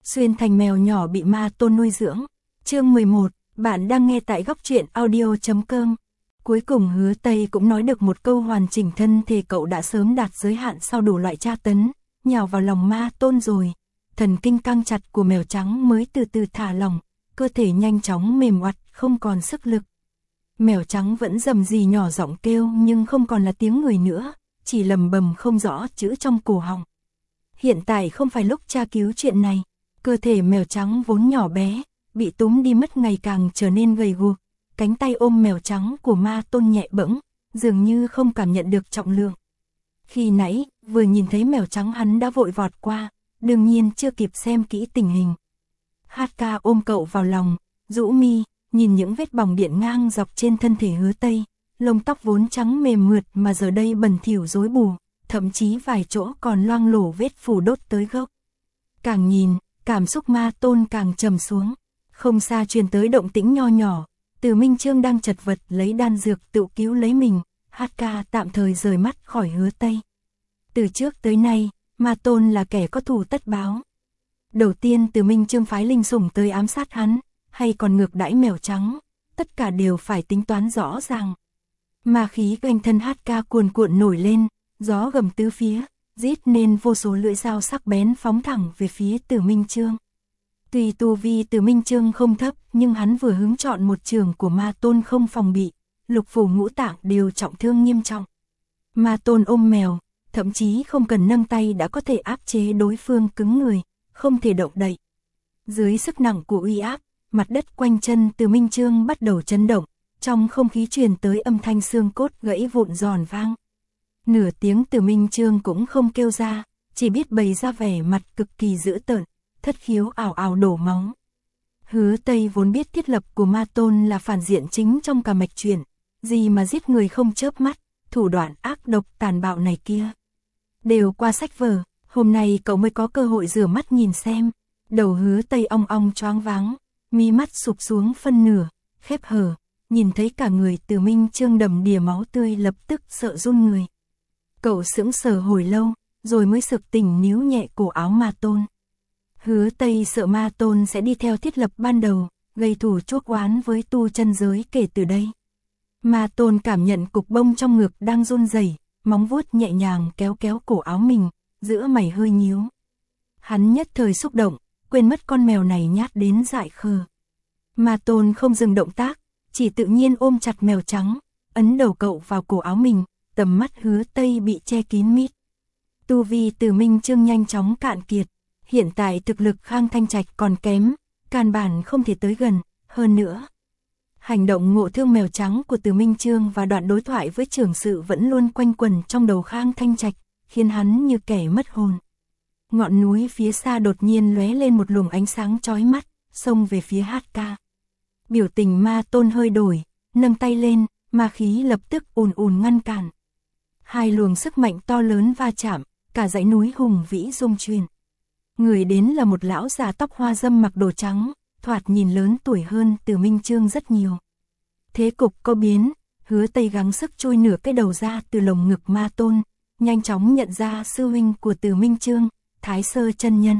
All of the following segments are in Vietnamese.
xuyên thành mèo nhỏ bị ma tôn nuôi dưỡng. Chương 11, bạn đang nghe tại góc truyện audio.com. Cuối cùng Hứa Tây cũng nói được một câu hoàn chỉnh, thân thể cậu đã sớm đạt giới hạn sau đủ loại tra tấn, nhào vào lòng ma tôn rồi. Thần kinh căng chặt của mèo trắng mới từ từ thả lỏng, cơ thể nhanh chóng mềm oặt, không còn sức lực. Mèo trắng vẫn rầm rì nhỏ giọng kêu nhưng không còn là tiếng người nữa, chỉ lầm bầm không rõ chữ trong cổ họng. Hiện tại không phải lúc tra cứu chuyện này, cơ thể mèo trắng vốn nhỏ bé, bị túm đi mất ngày càng trở nên gầy guộc, cánh tay ôm mèo trắng của ma tôn nhẹ bẫng, dường như không cảm nhận được trọng lượng. Khi nãy, vừa nhìn thấy mèo trắng hắn đã vội vọt qua, đương nhiên chưa kịp xem kỹ tình hình. HK ôm cậu vào lòng, rũ mi, nhìn những vết bỏng điện ngang dọc trên thân thể Hứa Tây, lông tóc vốn trắng mềm mượt mà giờ đây bẩn thỉu rối bù, thậm chí vài chỗ còn loang lổ vết phủ đốt tới gốc. Càng nhìn, cảm xúc ma tôn càng trầm xuống. Không xa truyền tới động tĩnh nho nhỏ, Từ Minh Chương đang chật vật lấy đan dược tự cứu lấy mình. HK tạm thời rời mắt khỏi Hứa Tây. Từ trước tới nay, ma tôn là kẻ có thù tất báo. Đầu tiên Từ Minh Chương phái linh sủng tới ám sát hắn, hay còn ngược đãi mèo trắng, tất cả đều phải tính toán rõ ràng. Ma khí quanh thân HK cuồn cuộn nổi lên, gió gầm tứ phía, rít nên vô số lưỡi dao sắc bén phóng thẳng về phía Từ Minh Chương. Tuy tu vi Từ Minh Chương không thấp, nhưng hắn vừa hứng chọn một trường của ma tôn không phòng bị, lục phủ ngũ tạng đều trọng thương nghiêm trọng. Ma tôn ôm mèo, thậm chí không cần nâng tay đã có thể áp chế đối phương cứng người, không thể động đậy. Dưới sức nặng của uy áp, mặt đất quanh chân Từ Minh Chương bắt đầu chấn động, trong không khí truyền tới âm thanh xương cốt gãy vụn giòn vang. Nửa tiếng Từ Minh Chương cũng không kêu ra, chỉ biết bày ra vẻ mặt cực kỳ dữ tợn, thất khiếu ảo ảo đổ máu. Hứa Tây vốn biết thiết lập của ma tôn là phản diện chính trong cả mạch truyện, gì mà giết người không chớp mắt, thủ đoạn ác độc tàn bạo này kia. Đều qua sách vở, hôm nay cậu mới có cơ hội rửa mắt nhìn xem. Đầu Hứa Tây ong ong choáng váng, mi mắt sụp xuống phân nửa, khép hờ, nhìn thấy cả người Từ Minh Chương đầm đìa máu tươi lập tức sợ run người. Cậu sững sờ hồi lâu, rồi mới sực tỉnh níu nhẹ cổ áo ma tôn. Hứa Tây sợ ma tôn sẽ đi theo thiết lập ban đầu, gây thù chuốc oán với tu chân giới kể từ đây. Ma tôn cảm nhận cục bông trong ngực đang run rẩy, móng vuốt nhẹ nhàng kéo kéo cổ áo mình, giữa mày hơi nhíu. Hắn nhất thời xúc động, quên mất con mèo này nhát đến dại khờ. Ma tôn không dừng động tác, chỉ tự nhiên ôm chặt mèo trắng, ấn đầu cậu vào cổ áo mình, tầm mắt Hứa Tây bị che kín mít. Tu vi Từ Minh Chương nhanh chóng cạn kiệt, hiện tại thực lực Khang Thanh Trạch còn kém, căn bản không thể tới gần, hơn nữa. Hành động ngộ thương mèo trắng của Từ Minh Chương và đoạn đối thoại với trưởng sự vẫn luôn quanh quẩn trong đầu Khang Thanh Trạch, khiến hắn như kẻ mất hồn. Ngọn núi phía xa đột nhiên lóe lên một luồng ánh sáng chói mắt, xông về phía HK. Biểu tình ma tôn hơi đổi, nâng tay lên, ma khí lập tức ùn ùn ngăn cản. Hai luồng sức mạnh to lớn va chạm, cả dãy núi hùng vĩ rung chuyển. Người đến là một lão già tóc hoa râm mặc đồ trắng, thoạt nhìn lớn tuổi hơn Từ Minh Chương rất nhiều. Thế cục có biến, Hứa Tây gắng sức chui nửa cái đầu ra từ lồng ngực ma tôn, nhanh chóng nhận ra sư huynh của Từ Minh Chương, Thái Sơ chân nhân.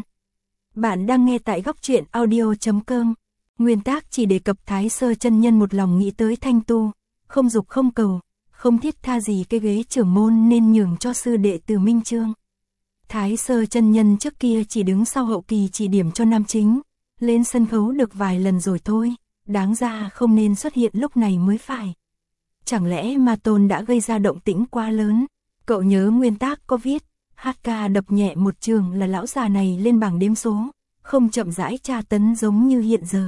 Bạn đang nghe tại góc truyện audio.com. Nguyên tác chỉ đề cập Thái Sơ chân nhân một lòng nghĩ tới thanh tu, không dục không cầu, không thiết tha gì cái ghế trưởng môn nên nhường cho sư đệ Từ Minh Chương. Thái Sơ chân nhân trước kia chỉ đứng sau hậu kỳ chỉ điểm cho nam chính, lên sân khấu được vài lần rồi thôi, đáng ra không nên xuất hiện lúc này mới phải. Chẳng lẽ ma tôn đã gây ra động tĩnh quá lớn? Cậu nhớ nguyên tác có viết, HK đập nhẹ một trường là lão già này lên bảng đếm số, không chậm rãi tra tấn giống như hiện giờ.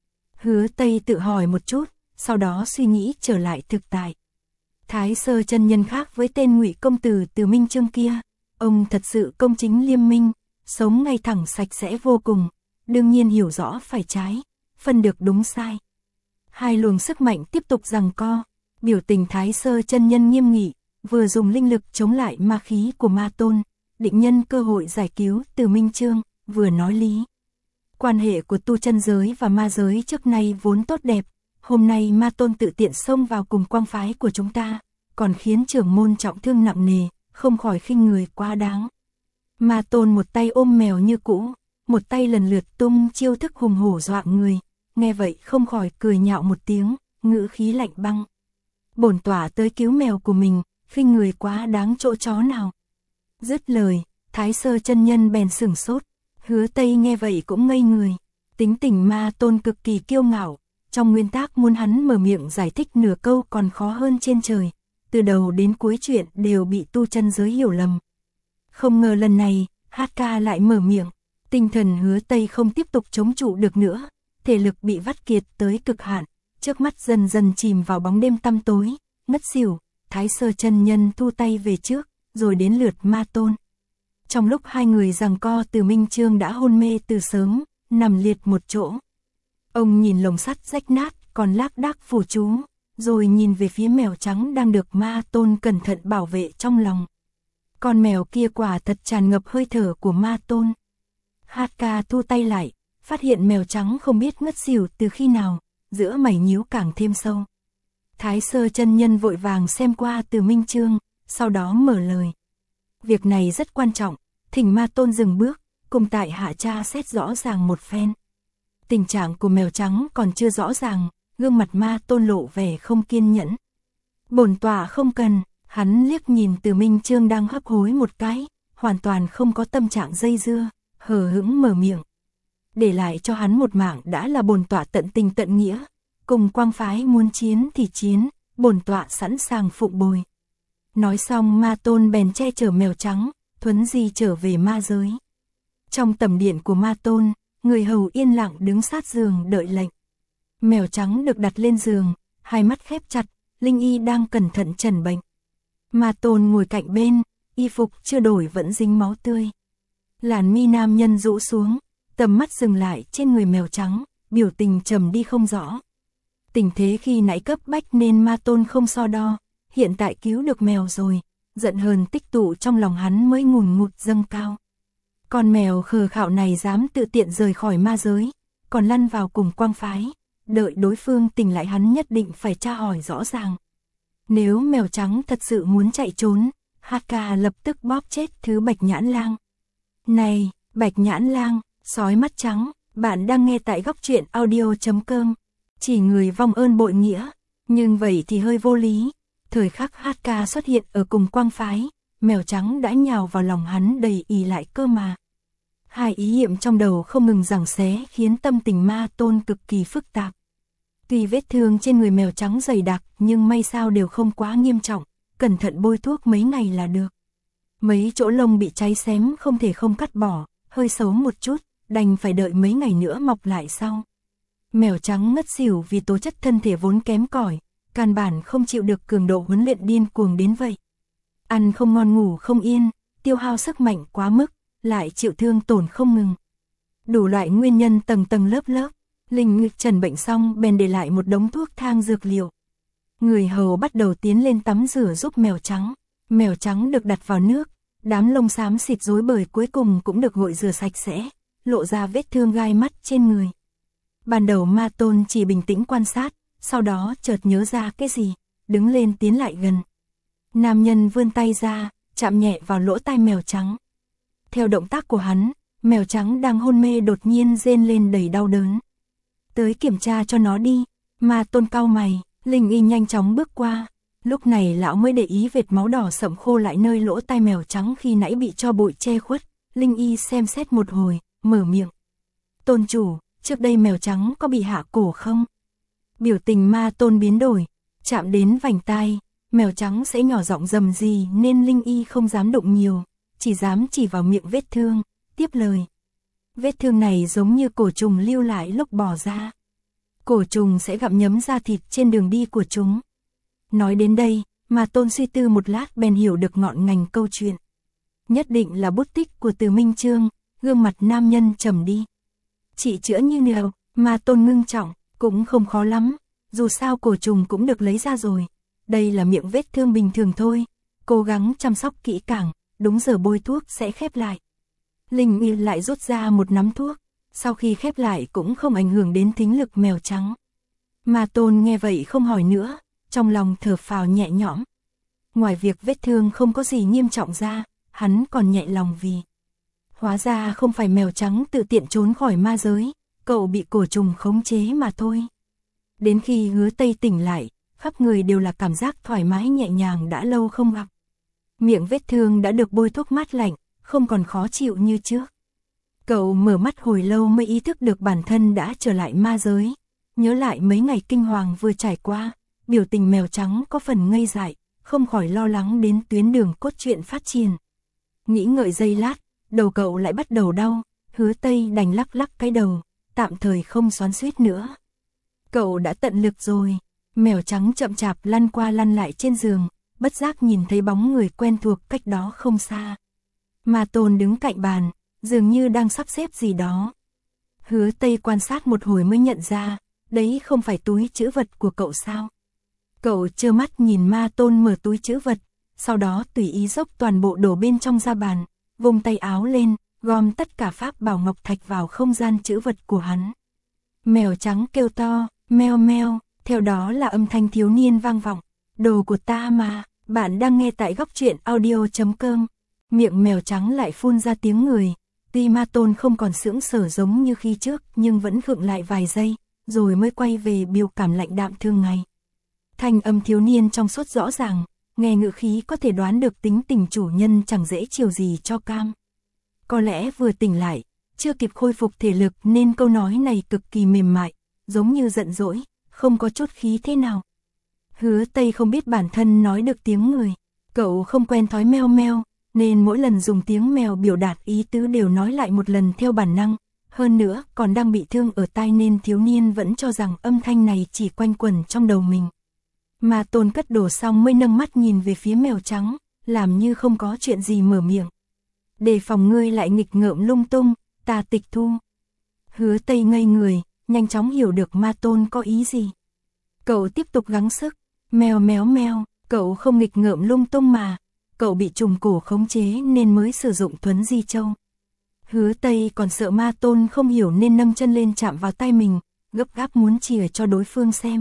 Hứa Tây tự hỏi một chút, sau đó suy nghĩ trở lại thực tại. Thái Sơ chân nhân khác với tên Ngụy công tử Từ Minh Chương kia, ông thật sự công chính liêm minh, sống ngay thẳng sạch sẽ vô cùng, đương nhiên hiểu rõ phải trái, phân được đúng sai. Hai luồng sức mạnh tiếp tục giằng co, biểu tình Thái Sơ chân nhân nghiêm nghị, vừa dùng linh lực chống lại ma khí của ma tôn, định nhân cơ hội giải cứu Từ Minh Chương, vừa nói lý. Quan hệ của tu chân giới và ma giới trước nay vốn tốt đẹp, hôm nay ma tôn tự tiện xông vào cùng quang phái của chúng ta, còn khiến trưởng môn trọng thương nặng nề, không khỏi khinh người quá đáng. Ma tôn một tay ôm mèo như cũ, một tay lần lượt tung chiêu thức hùng hổ dọa người, nghe vậy không khỏi cười nhạo một tiếng, ngữ khí lạnh băng. Bổn tọa tới cứu mèo của mình, khinh người quá đáng chỗ chó nào. Dứt lời, Thái Sơ chân nhân bèn sửng sốt, Hứa Tây nghe vậy cũng ngây người. Tính tình Ma Tôn cực kỳ kiêu ngạo, trong nguyên tắc muốn hắn mở miệng giải thích nửa câu còn khó hơn trên trời. Từ đầu đến cuối chuyện đều bị tu chân giới hiểu lầm. Không ngờ lần này, HK lại mở miệng, tinh thần Hứa Tây không tiếp tục chống trụ được nữa, thể lực bị vắt kiệt tới cực hạn, trước mắt dần dần chìm vào bóng đêm tăm tối, ngất xỉu. Thái Sơ chân nhân thu tay về trước, rồi đến lượt Ma Tôn. Trong lúc hai người giằng co, Từ Minh Chương đã hôn mê từ sớm, nằm liệt một chỗ. Ông nhìn lồng sắt rách nát, còn lác đác phù chú, rồi nhìn về phía mèo trắng đang được Ma Tôn cẩn thận bảo vệ trong lòng. Con mèo kia quả thật tràn ngập hơi thở của Ma Tôn. HK thu tay lại, phát hiện mèo trắng không biết ngất xỉu từ khi nào, giữa mày nhíu càng thêm sâu. Thái Sơ chân nhân vội vàng xem qua Từ Minh Chương, sau đó mở lời. Việc này rất quan trọng, thỉnh Ma Tôn dừng bước, cùng tại hạ tra xét rõ ràng một phen. Tình trạng của mèo trắng còn chưa rõ ràng, gương mặt Ma Tôn lộ vẻ không kiên nhẫn. Bổn tọa không cần, hắn liếc nhìn Từ Minh Chương đang hấp hối một cái, hoàn toàn không có tâm trạng dây dưa, hờ hững mở miệng. Để lại cho hắn một mạng đã là bổn tọa tận tình tận nghĩa, cùng Quang phái muốn chiến thì chiến, bổn tọa sẵn sàng phụng bồi. Nói xong Ma Tôn bèn che chở mèo trắng, thuấn di trở về ma giới. Trong tầm điện của Ma Tôn, người hầu yên lặng đứng sát giường đợi lệnh. Mèo trắng được đặt lên giường, hai mắt khép chặt, Linh Y đang cẩn thận trần bệnh. Ma Tôn ngồi cạnh bên, y phục chưa đổi vẫn dính máu tươi. Làn mi nam nhân rũ xuống, tầm mắt dừng lại trên người mèo trắng, biểu tình trầm đi không rõ. Tình thế khi nãy cấp bách nên Ma Tôn không so đo, hiện tại cứu được mèo rồi, giận hờn tích tụ trong lòng hắn mới ngùn ngụt dâng cao. Con mèo khờ khạo này dám tự tiện rời khỏi ma giới, còn lăn vào cùng Quang phái, đợi đối phương tỉnh lại hắn nhất định phải tra hỏi rõ ràng. Nếu mèo trắng thật sự muốn chạy trốn, HK lập tức bóp chết thứ Bạch Nhãn Lang. Này, Bạch Nhãn Lang, sói mắt trắng, bạn đang nghe tại góc truyện audio.com. Chỉ người vong ơn bội nghĩa, nhưng vậy thì hơi vô lý. Thời khắc HK xuất hiện ở cùng Quang phái, mèo trắng đã nhào vào lòng hắn đầy ì lại cơ mà. Hai ý niệm trong đầu không ngừng giằng xé khiến tâm tình Ma Tôn cực kỳ phức tạp. Tuy vết thương trên người mèo trắng dày đặc nhưng may sao đều không quá nghiêm trọng, cẩn thận bôi thuốc mấy ngày là được. Mấy chỗ lông bị cháy xém không thể không cắt bỏ, hơi xấu một chút, đành phải đợi mấy ngày nữa mọc lại sau. Mèo trắng ngất xỉu vì tố chất thân thể vốn kém cỏi, căn bản không chịu được cường độ huấn luyện điên cuồng đến vậy. Ăn không ngon ngủ không yên, tiêu hao sức mạnh quá mức, lại chịu thương tổn không ngừng. Đủ loại nguyên nhân tầng tầng lớp lớp, Linh Ngực trần bệnh xong bèn để lại một đống thuốc thang dược liệu. Người hầu bắt đầu tiến lên tắm rửa giúp mèo trắng. Mèo trắng được đặt vào nước, đám lông xám xịt rối bời cuối cùng cũng được gội rửa sạch sẽ, lộ ra vết thương gai mắt trên người. Ban đầu Ma Tôn chỉ bình tĩnh quan sát, sau đó chợt nhớ ra cái gì, đứng lên tiến lại gần. Nam nhân vươn tay ra, chạm nhẹ vào lỗ tai mèo trắng. Theo động tác của hắn, mèo trắng đang hôn mê đột nhiên rên lên đầy đau đớn. Tới kiểm tra cho nó đi, Ma Tôn cau mày, Linh Y nhanh chóng bước qua. Lúc này lão mới để ý vệt máu đỏ sậm khô lại nơi lỗ tai mèo trắng khi nãy bị cho bụi che khuất. Linh Y xem xét một hồi, mở miệng. Tôn chủ, trước đây mèo trắng có bị hạ cổ không? Biểu tình Ma Tôn biến đổi, chạm đến vành tai, mèo trắng sẽ nhỏ giọng rầm gì nên Linh Y không dám đụng nhiều, chỉ dám chỉ vào miệng vết thương, tiếp lời. Vết thương này giống như cổ trùng lưu lại lúc bỏ ra. Cổ trùng sẽ gặm nhấm da thịt trên đường đi của chúng. Nói đến đây, Ma Tôn suy tư một lát bèn hiểu được ngọn ngành câu chuyện. Nhất định là bút tích của Từ Minh Chương, gương mặt nam nhân trầm đi. Chị chữa như nào? Ma Tôn ngưng trọng, cũng không khó lắm, dù sao cổ trùng cũng được lấy ra rồi. Đây là miệng vết thương bình thường thôi, cố gắng chăm sóc kỹ càng, đúng giờ bôi thuốc sẽ khép lại. Linh Y lại rút ra một nắm thuốc, sau khi khép lại cũng không ảnh hưởng đến thính lực mèo trắng. Ma Tôn nghe vậy không hỏi nữa, trong lòng thở phào nhẹ nhõm. Ngoài việc vết thương không có gì nghiêm trọng ra, hắn còn nhẹ lòng vì Hóa ra không phải mèo trắng tự tiện trốn khỏi ma giới, cậu bị cổ trùng khống chế mà thôi. Đến khi Hứa Tây tỉnh lại, khắp người đều là cảm giác thoải mái nhẹ nhàng đã lâu không gặp. Miệng vết thương đã được bôi thuốc mát lạnh, không còn khó chịu như trước. Cậu mở mắt hồi lâu mới ý thức được bản thân đã trở lại ma giới. Nhớ lại mấy ngày kinh hoàng vừa trải qua, biểu tình mèo trắng có phần ngây dại, không khỏi lo lắng đến tuyến đường cốt truyện phát triển. Nghĩ ngợi giây lát, đầu cậu lại bắt đầu đau, Hứa Tây đành lắc lắc cái đầu, tạm thời không xoắn xuýt nữa. Cậu đã tận lực rồi. Mèo trắng chậm chạp lăn qua lăn lại trên giường, bất giác nhìn thấy bóng người quen thuộc cách đó không xa. Ma Tôn đứng cạnh bàn, dường như đang sắp xếp gì đó. Hứa Tây quan sát một hồi mới nhận ra, đấy không phải túi trữ vật của cậu sao. Cậu trơ mắt nhìn Ma Tôn mở túi trữ vật, sau đó tùy ý dốc toàn bộ đổ bên trong ra bàn, vùng tay áo lên, gom tất cả pháp bảo ngọc thạch vào không gian trữ vật của hắn. Mèo trắng kêu to, meo meo, theo đó là âm thanh thiếu niên vang vọng, đồ của ta mà. Bạn đang nghe tại góc truyện audio.com. Miệng mèo trắng lại phun ra tiếng người, tuy Ma Tôn không còn sững sờ giống như khi trước nhưng vẫn khựng lại vài giây, rồi mới quay về biểu cảm lạnh đạm thường ngày. Thanh âm thiếu niên trong suốt rõ ràng, nghe ngữ khí có thể đoán được tính tình chủ nhân chẳng dễ chiều gì cho cam. Có lẽ vừa tỉnh lại, chưa kịp khôi phục thể lực nên câu nói này cực kỳ mềm mại, giống như giận dỗi, không có chút khí thế nào. Hứa Tây không biết bản thân nói được tiếng người, cậu không quen thói meo meo, nên mỗi lần dùng tiếng mèo biểu đạt ý tứ đều nói lại một lần theo bản năng, hơn nữa còn đang bị thương ở tai nên thiếu niên vẫn cho rằng âm thanh này chỉ quanh quẩn trong đầu mình. Ma Tôn cất đồ xong mới nâng mắt nhìn về phía mèo trắng, làm như không có chuyện gì mở miệng. Đề phòng ngươi lại nghịch ngợm lung tung, ta tịch thu. Hứa Tây ngây người, nhanh chóng hiểu được Ma Tôn có ý gì. Cậu tiếp tục gắng sức, mèo méo meo, cậu không nghịch ngợm lung tung mà, cậu bị trùng cổ khống chế nên mới sử dụng Thuấn Di Châu. Hứa Tây còn sợ Ma Tôn không hiểu nên nâng chân lên chạm vào tay mình, gấp gáp muốn chìa cho đối phương xem.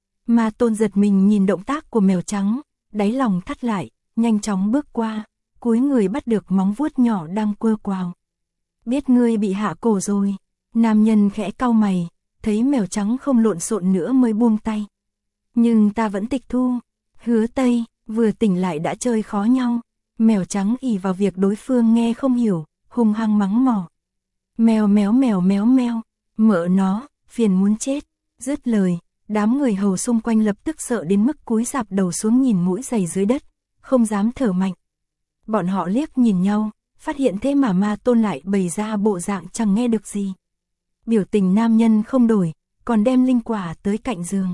Ma Tôn giật mình nhìn động tác của mèo trắng, đáy lòng thắt lại, nhanh chóng bước qua, cúi người bắt được móng vuốt nhỏ đang quơ quào. Biết ngươi bị hạ cổ rồi, nam nhân khẽ cau mày, thấy mèo trắng không lộn xộn nữa mới buông tay. Nhưng ta vẫn tịch thu. Hứa Tây vừa tỉnh lại đã chơi khó nhau. Mèo trắng ỷ vào việc đối phương nghe không hiểu, hung hăng mắng mỏ. Mèo méo mèo méo meo, mợ nó, phiền muốn chết. Dứt lời, đám người hầu xung quanh lập tức sợ đến mức cúi rạp đầu xuống nhìn mũi giày dưới đất, không dám thở mạnh. Bọn họ liếc nhìn nhau, phát hiện thế mà Ma Tôn lại bày ra bộ dạng chẳng nghe được gì. Biểu tình nam nhân không đổi, còn đem linh quả tới cạnh giường.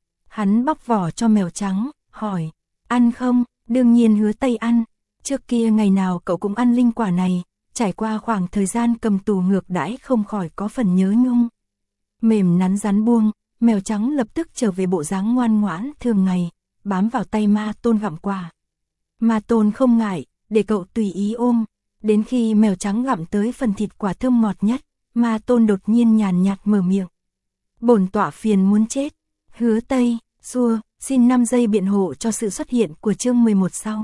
Hắn bóc vỏ cho mèo trắng, hỏi, ăn không? Đương nhiên Hứa Tây ăn, trước kia ngày nào cậu cũng ăn linh quả này, trải qua khoảng thời gian cầm tù ngược đãi không khỏi có phần nhớ nhung. Mềm nắn rắn buông, mèo trắng lập tức trở về bộ dáng ngoan ngoãn thường ngày, bám vào tay Ma Tôn gặm quả. Ma Tôn không ngại, để cậu tùy ý ôm, đến khi mèo trắng gặm tới phần thịt quả thơm ngọt nhất, Ma Tôn đột nhiên nhàn nhạt mở miệng. Bổn tọa phiền muốn chết. Hứa Tây, xua, xin 5 giây biện hộ cho sự xuất hiện của chương 11 sau.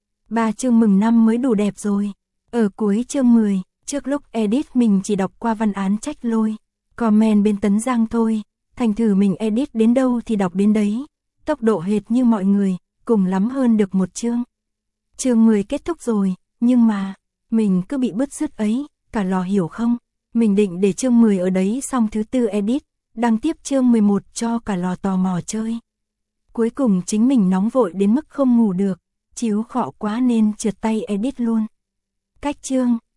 3 chương mừng năm mới đủ đẹp rồi. Ở cuối chương 10, trước lúc edit mình chỉ đọc qua văn án trách lôi, comment bên Tấn Giang thôi, thành thử mình edit đến đâu thì đọc đến đấy. Tốc độ hệt như mọi người, cùng lắm hơn được một chương. Chương 10 kết thúc rồi, nhưng mà, mình cứ bị bứt rứt ấy, cả lò hiểu không? Mình định để chương 10 ở đấy xong thứ tư edit, đăng tiếp chương 11 cho cả lò tò mò chơi. Cuối cùng chính mình nóng vội đến mức không ngủ được, chiếu khọ quá nên trượt tay edit luôn. Cách chương